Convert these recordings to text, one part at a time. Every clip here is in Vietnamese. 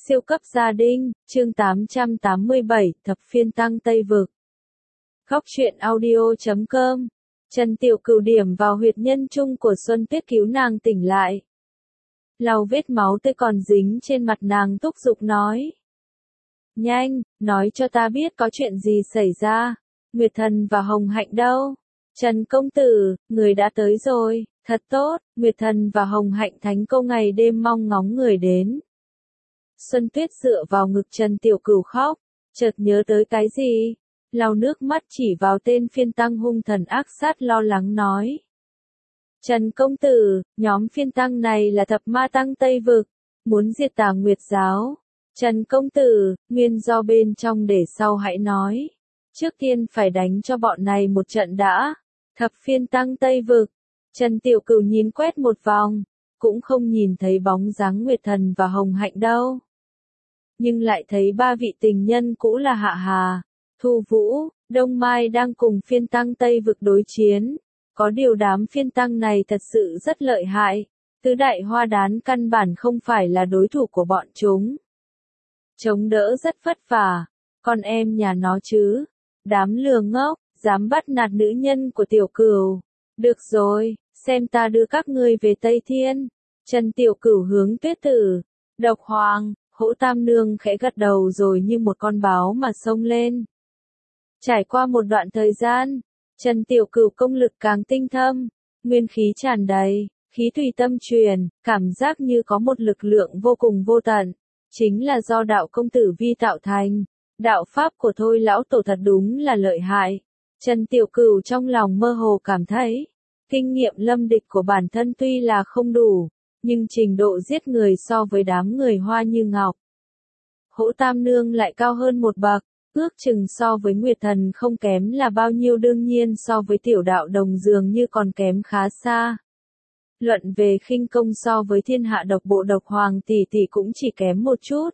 Siêu cấp gia đình, chương 887, thập phiên tăng Tây Vực. Góc truyện audio.com. Trần Tiểu Cửu điểm vào huyệt nhân trung của Xuân Tuyết cứu nàng tỉnh lại. Lau vết máu tươi còn dính trên mặt nàng thúc giục nói. Nhanh, nói cho ta biết có chuyện gì xảy ra. Nguyệt Thần và Hồng Hạnh đâu? Trần công tử, người đã tới rồi, thật tốt. Nguyệt Thần và Hồng Hạnh thánh cô ngày đêm mong ngóng người đến. Xuân Tuyết dựa vào ngực Trần Tiểu Cửu khóc, chợt nhớ tới cái gì, lau nước mắt chỉ vào tên phiên tăng hung thần ác sát lo lắng nói. Trần công tử, nhóm phiên tăng này là thập ma tăng Tây Vực, muốn diệt Tà Nguyệt giáo. Trần công tử, nguyên do bên trong để sau hãy nói. Trước tiên phải đánh cho bọn này một trận đã. Thập phiên tăng Tây Vực. Trần Tiểu Cửu nhìn quét một vòng, cũng không nhìn thấy bóng dáng Nguyệt Thần và Hồng Hạnh đâu. Nhưng lại thấy ba vị tình nhân cũ là Hạ Hà, Thu Vũ, Đông Mai đang cùng phiên tăng Tây Vực đối chiến. Có điều đám phiên tăng này thật sự rất lợi hại, tứ đại hoa đán căn bản không phải là đối thủ của bọn chúng. Chống đỡ rất vất vả, con em nhà nó chứ, đám lừa ngốc, dám bắt nạt nữ nhân của Tiểu Cửu. Được rồi, xem ta đưa các ngươi về Tây Thiên. Trần Tiểu Cửu hướng Tuyết Tử, Độc Hoàng, Hỗ Tam Nương khẽ gật đầu rồi như một con báo mà xông lên. Trải qua một đoạn thời gian, Trần Tiểu Cửu công lực càng tinh thâm, nguyên khí tràn đầy, khí tùy tâm truyền, cảm giác như có một lực lượng vô cùng vô tận, chính là do đạo công tử vi tạo thành. Đạo pháp của Thôi lão tổ thật đúng là lợi hại. Trần Tiểu Cửu trong lòng mơ hồ cảm thấy, kinh nghiệm lâm địch của bản thân tuy là không đủ, nhưng trình độ giết người so với đám người Hoa Như Ngọc, Hỗ Tam Nương lại cao hơn một bậc, ước chừng so với Nguyệt Thần không kém là bao nhiêu, đương nhiên so với Tiểu Đạo Đồng dường như còn kém khá xa. Luận về khinh công so với Thiên Hạ Độc Bộ Độc Hoàng tỷ tỷ cũng chỉ kém một chút.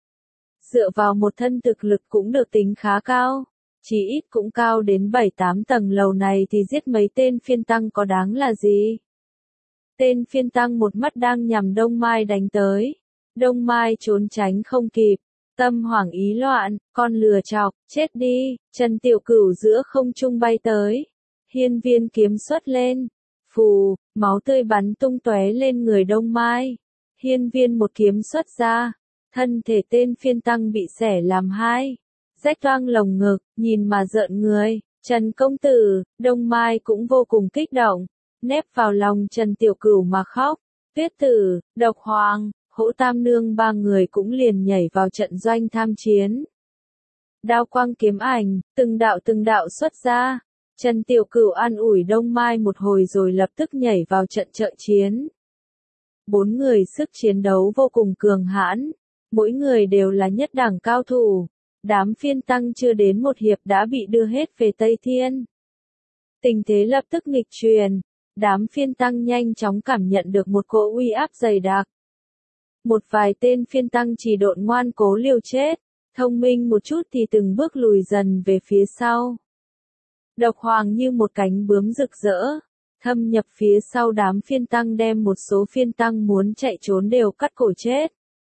Dựa vào một thân thực lực cũng được tính khá cao, chỉ ít cũng cao đến 7-8 tầng lầu này thì giết mấy tên phiên tăng có đáng là gì. Tên phiên tăng một mắt đang nhằm Đông Mai đánh tới. Đông Mai trốn tránh không kịp, tâm hoảng ý loạn, con lừa chọc, chết đi. Trần Tiểu Cửu giữa không trung bay tới, hiên viên kiếm xuất lên, phù, máu tươi bắn tung tóe lên người Đông Mai. Hiên viên một kiếm xuất ra, thân thể tên phiên tăng bị xẻ làm hai, rách toang lồng ngực, nhìn mà rợn người. Trần công tử, Đông Mai cũng vô cùng kích động, nép vào lòng Trần Tiểu Cửu mà khóc. Tuyết Tử, Độc Hoàng, Hỗ Tam Nương ba người cũng liền nhảy vào trận doanh tham chiến. Đao quang kiếm ảnh, từng đạo xuất ra. Trần Tiểu Cửu an ủi Đông Mai một hồi rồi lập tức nhảy vào trận trợ chiến. Bốn người sức chiến đấu vô cùng cường hãn, mỗi người đều là nhất đẳng cao thủ. Đám phiên tăng chưa đến một hiệp đã bị đưa hết về Tây Thiên. Tình thế lập tức nghịch truyền, đám phiên tăng nhanh chóng cảm nhận được một cỗ uy áp dày đặc. Một vài tên phiên tăng chỉ độn ngoan cố liều chết, thông minh một chút thì từng bước lùi dần về phía sau. Độc Hoàng như một cánh bướm rực rỡ, thâm nhập phía sau đám phiên tăng, đem một số phiên tăng muốn chạy trốn đều cắt cổ chết.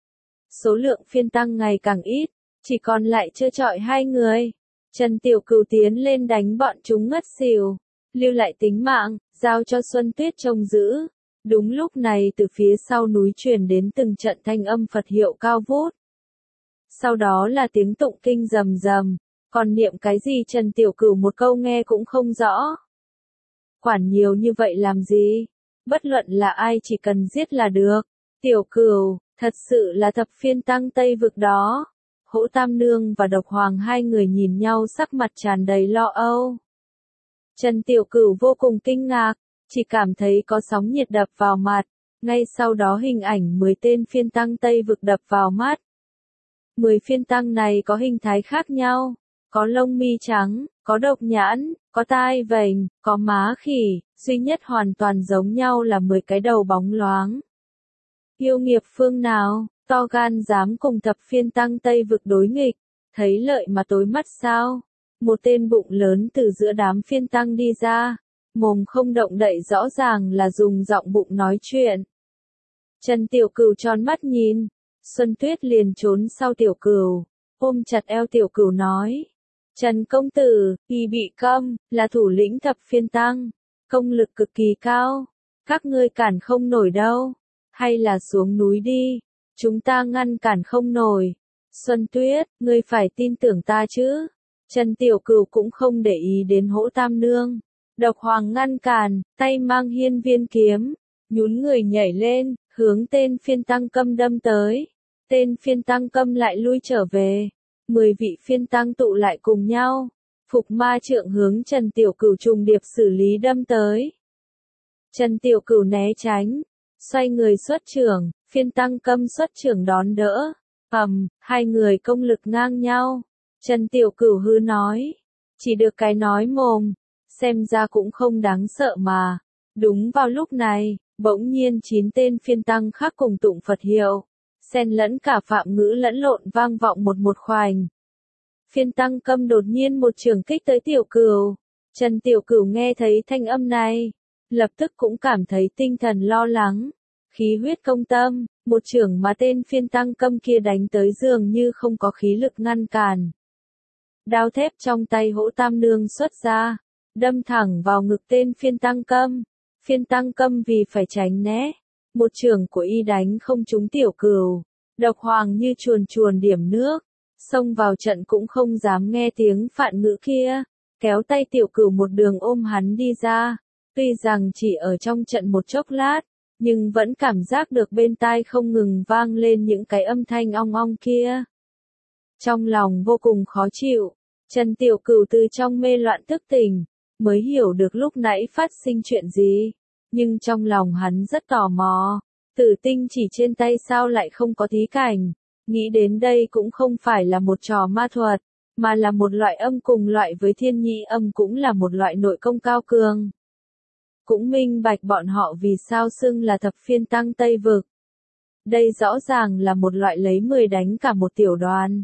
Số lượng phiên tăng ngày càng ít, chỉ còn lại trơ trọi hai người. Trần Tiểu Cửu tiến lên đánh bọn chúng ngất xỉu, lưu lại tính mạng, giao cho Xuân Tuyết trông giữ. Đúng lúc này từ phía sau núi truyền đến từng trận thanh âm Phật hiệu cao vút. Sau đó là tiếng tụng kinh rầm rầm, còn niệm cái gì Trần Tiểu Cửu một câu nghe cũng không rõ. Quản nhiều như vậy làm gì? Bất luận là ai chỉ cần giết là được. Tiểu Cửu, thật sự là thập phiên tăng Tây Vực đó. Hỗ Tam Nương và Độc Hoàng hai người nhìn nhau sắc mặt tràn đầy lo âu. Trần Tiểu Cửu vô cùng kinh ngạc, chỉ cảm thấy có sóng nhiệt đập vào mặt, ngay sau đó hình ảnh 10 tên phiên tăng Tây Vực đập vào mắt. 10 phiên tăng này có hình thái khác nhau, có lông mi trắng, có độc nhãn, có tai vành, có má khỉ, duy nhất hoàn toàn giống nhau là 10 cái đầu bóng loáng. Yêu nghiệt phương nào, to gan dám cùng thập phiên tăng Tây Vực đối nghịch, thấy lợi mà tối mắt sao? Một tên bụng lớn từ giữa đám phiên tăng đi ra, mồm không động đậy, rõ ràng là dùng giọng bụng nói chuyện. Trần Tiểu Cửu tròn mắt nhìn, Xuân Tuyết liền trốn sau Tiểu Cửu, ôm chặt eo Tiểu Cửu nói. Trần công tử, y bị câm, là thủ lĩnh thập phiên tăng, công lực cực kỳ cao, các ngươi cản không nổi đâu, hay là xuống núi đi, chúng ta ngăn cản không nổi. Xuân Tuyết, ngươi phải tin tưởng ta chứ. Trần Tiểu Cửu cũng không để ý đến Hỗ Tam Nương. Độc Hoàng ngăn cản, tay mang hiên viên kiếm, nhún người nhảy lên, hướng tên phiên tăng câm đâm tới. Tên phiên tăng câm lại lui trở về. 10 vị phiên tăng tụ lại cùng nhau. Phục ma trượng hướng Trần Tiểu Cửu trùng điệp xử lý đâm tới. Trần Tiểu Cửu né tránh, xoay người xuất trưởng, phiên tăng câm xuất trưởng đón đỡ. Hai người công lực ngang nhau. Trần Tiểu Cửu hư nói. Chỉ được cái nói mồm, xem ra cũng không đáng sợ mà. Đúng vào lúc này, bỗng nhiên 9 tên phiên tăng khác cùng tụng Phật hiệu. Xen lẫn cả phạm ngữ lẫn lộn vang vọng một khoảnh. Phiên tăng câm đột nhiên một trường kích tới Tiểu Cửu. Trần Tiểu Cửu nghe thấy thanh âm này, lập tức cũng cảm thấy tinh thần lo lắng. Khí huyết công tâm, một trường mà tên phiên tăng câm kia đánh tới dường như không có khí lực ngăn cản. Đao thép trong tay Hỗ Tam Nương xuất ra, đâm thẳng vào ngực tên phiên tăng câm. Phiên tăng câm vì phải tránh né, một trường của y đánh không trúng Tiểu Cửu. Độc Hoàng như chuồn chuồn điểm nước, xông vào trận cũng không dám nghe tiếng phạn ngữ kia, kéo tay Tiểu Cửu một đường ôm hắn đi ra. Tuy rằng chỉ ở trong trận một chốc lát, nhưng vẫn cảm giác được bên tai không ngừng vang lên những cái âm thanh ong ong kia. Trong lòng vô cùng khó chịu, Trần Tiểu Cửu từ trong mê loạn thức tỉnh, mới hiểu được lúc nãy phát sinh chuyện gì. Nhưng trong lòng hắn rất tò mò, Tử tinh chỉ trên tay sao lại không có thí cảnh. Nghĩ đến đây cũng không phải là một trò ma thuật, mà là một loại âm cùng loại với thiên nhị âm, cũng là một loại nội công cao cường. Cũng minh bạch bọn họ vì sao xưng là thập phiên tăng Tây Vực. Đây rõ ràng là một loại lấy 10 đánh cả một tiểu đoàn.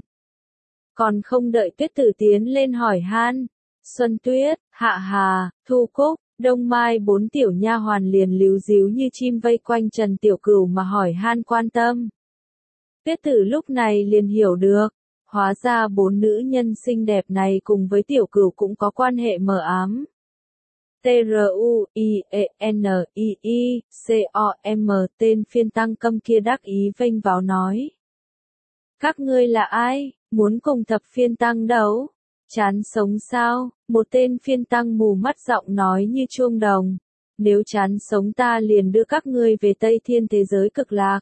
Còn không đợi Tuyết Tử tiến lên hỏi han, Xuân Tuyết, Hạ Hà, Thu Cúc, Đông Mai 4 tiểu nha hoàn liền líu díu như chim vây quanh Trần Tiểu Cửu mà hỏi han quan tâm. Tuyết Tử lúc này liền hiểu được, hóa ra 4 nữ nhân xinh đẹp này cùng với Tiểu Cửu cũng có quan hệ mờ ám. Truienniicom tên phiên tăng câm kia đắc ý vênh váo nói. Các ngươi là ai, muốn cùng thập phiên tăng đấu? Chán sống sao? Một tên phiên tăng mù mắt giọng nói như chuông đồng. Nếu chán sống ta liền đưa các ngươi về Tây Thiên thế giới cực lạc.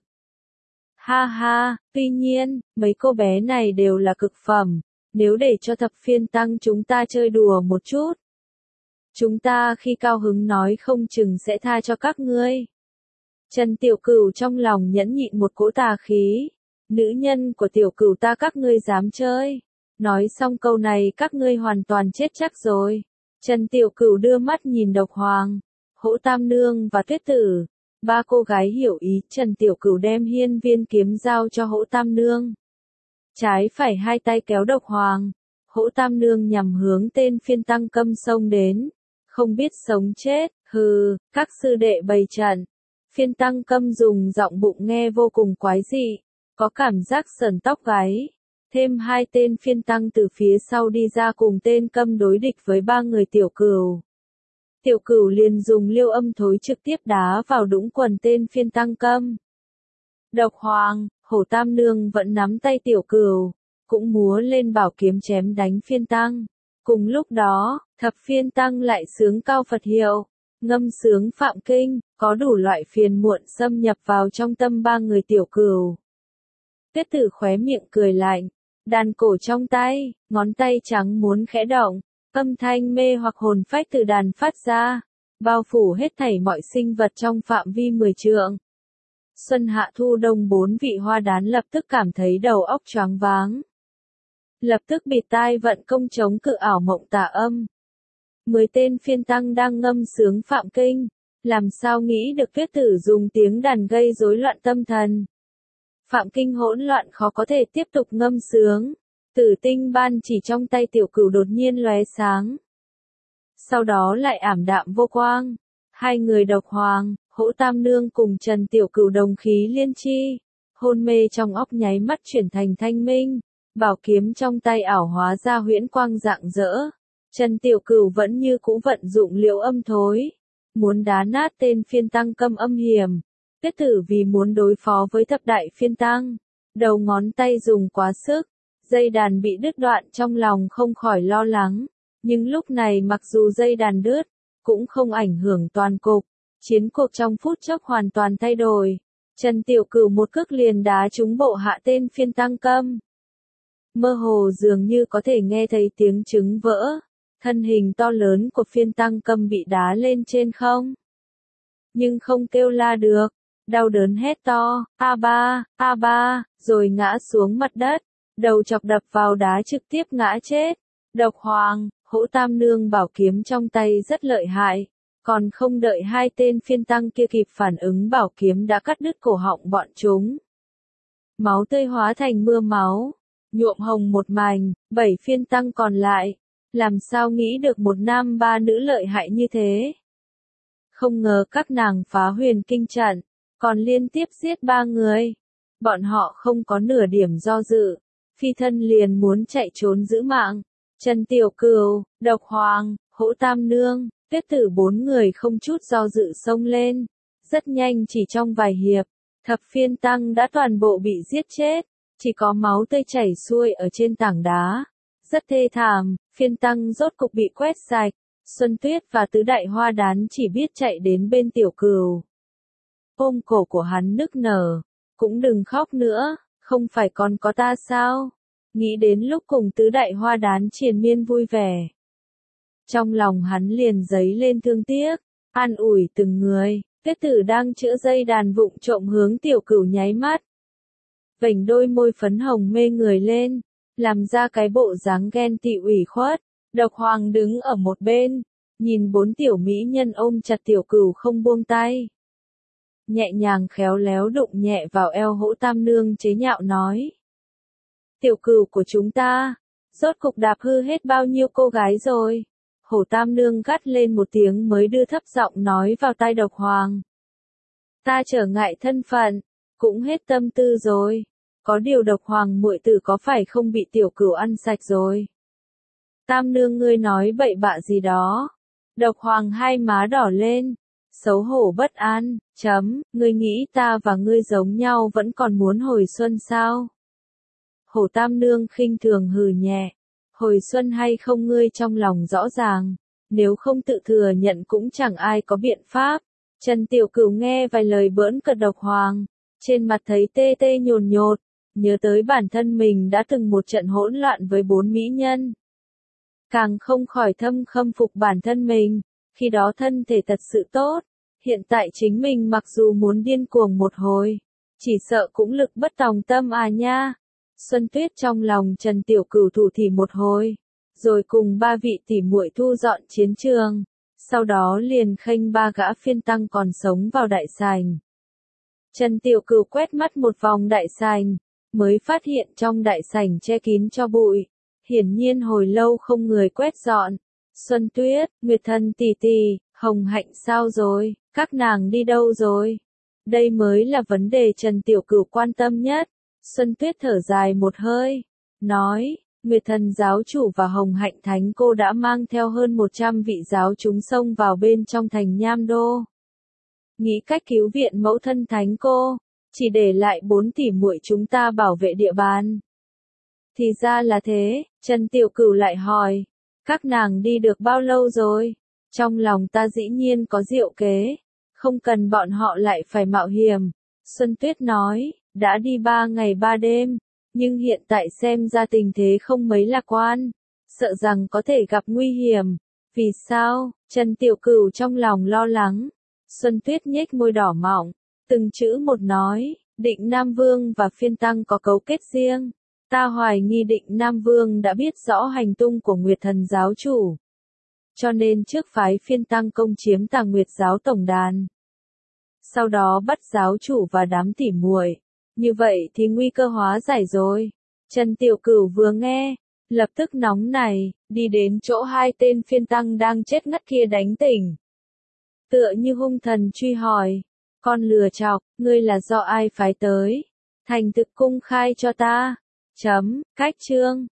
Ha ha, tuy nhiên, mấy cô bé này đều là cực phẩm. Nếu để cho thập phiên tăng chúng ta chơi đùa một chút, chúng ta khi cao hứng nói không chừng sẽ tha cho các ngươi. Trần Tiểu Cửu trong lòng nhẫn nhịn một cỗ tà khí. Nữ nhân của Tiểu Cửu ta các ngươi dám chơi. Nói xong câu này các ngươi hoàn toàn chết chắc rồi. Trần Tiểu Cửu đưa mắt nhìn Độc Hoàng, Hỗ Tam Nương và Tuyết Tử. Ba cô gái hiểu ý, Trần Tiểu Cửu đem hiên viên kiếm giao cho Hỗ Tam Nương. Trái phải hai tay kéo Độc Hoàng, Hỗ Tam Nương nhằm hướng tên phiên tăng câm xông đến. Không biết sống chết, hừ, các sư đệ bày trận. Phiên tăng câm dùng giọng bụng nghe vô cùng quái dị, có cảm giác sởn tóc gáy. Thêm 2 tên phiên tăng từ phía sau đi ra cùng tên câm đối địch với 3 người Tiểu Cửu. Tiểu Cửu liền dùng liêu âm thối trực tiếp đá vào đũng quần tên phiên tăng câm. Độc Hoàng, Hổ Tam Nương vẫn nắm tay Tiểu Cửu, cũng múa lên bảo kiếm chém đánh phiên tăng. Cùng lúc đó, thập phiên tăng lại sướng cao Phật hiệu, ngâm sướng Phạm Kinh, có đủ loại phiền muộn xâm nhập vào trong tâm 3 người Tiểu Cửu. Tuyết Tử khóe miệng cười lạnh, đàn cổ trong tay, ngón tay trắng muốn khẽ động, âm thanh mê hoặc hồn phách từ đàn phát ra, bao phủ hết thảy mọi sinh vật trong phạm vi 10 trượng. Xuân Hạ Thu Đông 4 vị hoa đán lập tức cảm thấy đầu óc choáng váng. Lập tức bịt tai vận công chống cự ảo mộng tà âm. 10 tên phiên tăng đang ngâm sướng Phạm Kinh, làm sao nghĩ được Tuyết Tử dùng tiếng đàn gây rối loạn tâm thần. Phạm Kinh hỗn loạn khó có thể tiếp tục ngâm sướng. Tử tinh ban chỉ trong tay Tiểu Cửu đột nhiên lóe sáng. Sau đó lại ảm đạm vô quang. Hai người Độc Hoàng, Hỗ Tam Nương cùng Trần Tiểu Cửu đồng khí liên chi. hôn mê trong óc nháy mắt chuyển thành thanh minh, bảo kiếm trong tay ảo hóa ra huyễn quang rạng rỡ. Trần Tiểu Cửu vẫn như cũ vận dụng liễu âm thối, muốn đá nát tên phiên tăng câm âm hiểm. Tuyết Tử vì muốn đối phó với thập đại phiên tăng, đầu ngón tay dùng quá sức, dây đàn bị đứt đoạn, trong lòng không khỏi lo lắng. Nhưng lúc này mặc dù dây đàn đứt, cũng không ảnh hưởng toàn cục. Chiến cuộc trong phút chốc hoàn toàn thay đổi. Trần Tiểu Cửu một cước liền đá trúng bộ hạ tên phiên tăng câm. Mơ hồ dường như có thể nghe thấy tiếng trứng vỡ. Thân hình to lớn của phiên tăng câm bị đá lên trên không. Nhưng không kêu la được. Đau đớn hét to, a ba, rồi ngã xuống mặt đất. Đầu chọc đập vào đá trực tiếp ngã chết. Độc Hoàng, Hỗ Tam Nương bảo kiếm trong tay rất lợi hại. Còn không đợi hai tên phiên tăng kia kịp phản ứng, bảo kiếm đã cắt đứt cổ họng bọn chúng. Máu tươi hóa thành mưa máu, nhuộm hồng một mảnh. 7 phiên tăng còn lại, làm sao nghĩ được một nam ba nữ lợi hại như thế. Không ngờ các nàng phá huyền kinh trận, còn liên tiếp giết 3 người. Bọn họ không có nửa điểm do dự, phi thân liền muốn chạy trốn giữ mạng. Trần Tiểu Cửu, Độc Hoàng, Hỗ Tam Nương, Tuyết Tử 4 người không chút do dự xông lên. Rất nhanh, chỉ trong vài hiệp, thập phiên tăng đã toàn bộ bị giết chết, chỉ có máu tươi chảy xuôi ở trên tảng đá. Rất thê thảm, phiên tăng rốt cục bị quét sạch. Xuân Tuyết và tứ đại hoa đán chỉ biết chạy đến bên Tiểu Cửu. Ôm cổ của hắn nức nở, cũng đừng khóc nữa, không phải còn có ta sao? Nghĩ đến lúc cùng tứ đại hoa đán triền miên vui vẻ. Trong lòng hắn liền dấy lên thương tiếc, an ủi từng người. Tuyết Tử đang chữa dây đàn vụng trộm hướng Tiểu Cửu nháy mắt. Vành đôi môi phấn hồng mê người lên, làm ra cái bộ dáng ghen tị ủy khuất. Độc Hoàng đứng ở một bên, nhìn 4 tiểu mỹ nhân ôm chặt Tiểu Cửu không buông tay. Nhẹ nhàng khéo léo đụng nhẹ vào eo Hỗ Tam Nương, chế nhạo nói. Tiểu Cửu của chúng ta, rốt cục đạp hư hết bao nhiêu cô gái rồi. Hổ Tam Nương gắt lên một tiếng mới đưa thấp giọng nói vào tai Độc Hoàng. Ta trở ngại thân phận, cũng hết tâm tư rồi. Có điều Độc Hoàng muội tử có phải không bị Tiểu Cửu ăn sạch rồi? Tam Nương ngươi nói bậy bạ gì đó. Độc Hoàng hai má đỏ lên, xấu hổ bất an, ngươi nghĩ ta và ngươi giống nhau vẫn còn muốn hồi xuân sao? Hổ Tam Nương khinh thường hừ nhẹ, hồi xuân hay không ngươi trong lòng rõ ràng, nếu không tự thừa nhận cũng chẳng ai có biện pháp. Trần Tiểu Cửu nghe vài lời bỡn cợt Độc Hoàng, trên mặt thấy tê tê nhồn nhột, nhớ tới bản thân mình đã từng một trận hỗn loạn với 4 mỹ nhân. Càng không khỏi thâm khâm phục bản thân mình, khi đó thân thể thật sự tốt, hiện tại chính mình mặc dù muốn điên cuồng một hồi, chỉ sợ cũng lực bất tòng tâm à nha. Xuân Tuyết trong lòng Trần Tiểu Cửu thủ thỉ một hồi, rồi cùng 3 vị tỷ muội thu dọn chiến trường, sau đó liền khênh 3 gã phiên tăng còn sống vào đại sảnh. Trần Tiểu Cửu quét mắt một vòng đại sảnh, mới phát hiện trong đại sảnh che kín cho bụi. Hiển nhiên hồi lâu không người quét dọn. Xuân Tuyết, Nguyệt Thần tỷ tỷ, Hồng Hạnh sao rồi, các nàng đi đâu rồi? Đây mới là vấn đề Trần Tiểu Cửu quan tâm nhất. Xuân Tuyết thở dài một hơi, nói, Nguyệt Thần giáo chủ và Hồng Hạnh thánh cô đã mang theo hơn 100 vị giáo chúng xông vào bên trong thành Nham Đô. Nghĩ cách cứu viện mẫu thân thánh cô, chỉ để lại 4 tỷ muội chúng ta bảo vệ địa bàn. Thì ra là thế, Trần Tiểu Cửu lại hỏi, các nàng đi được bao lâu rồi? Trong lòng ta dĩ nhiên có diệu kế, không cần bọn họ lại phải mạo hiểm. Xuân Tuyết nói, đã đi 3 ngày 3 đêm, nhưng hiện tại xem ra tình thế không mấy lạc quan, sợ rằng có thể gặp nguy hiểm. Vì sao? Trần Tiểu Cửu trong lòng lo lắng. Xuân Tuyết nhếch môi đỏ mọng, từng chữ một nói, Định Nam Vương và phiên tăng có cấu kết riêng. Ta hoài nghi Định Nam Vương đã biết rõ hành tung của Nguyệt Thần giáo chủ, cho nên trước phái phiên tăng công chiếm Tà Nguyệt giáo tổng đàn, sau đó bắt giáo chủ và đám tỉ muội. Như vậy thì nguy cơ hóa giải rồi. Trần Tiểu Cửu vừa nghe, lập tức nóng này, đi đến chỗ 2 tên phiên tăng đang chết ngất kia đánh tỉnh. Tựa như hung thần truy hỏi, con lừa chọc, ngươi là do ai phái tới? Thành thực cung khai cho ta. Chấm, cách chương.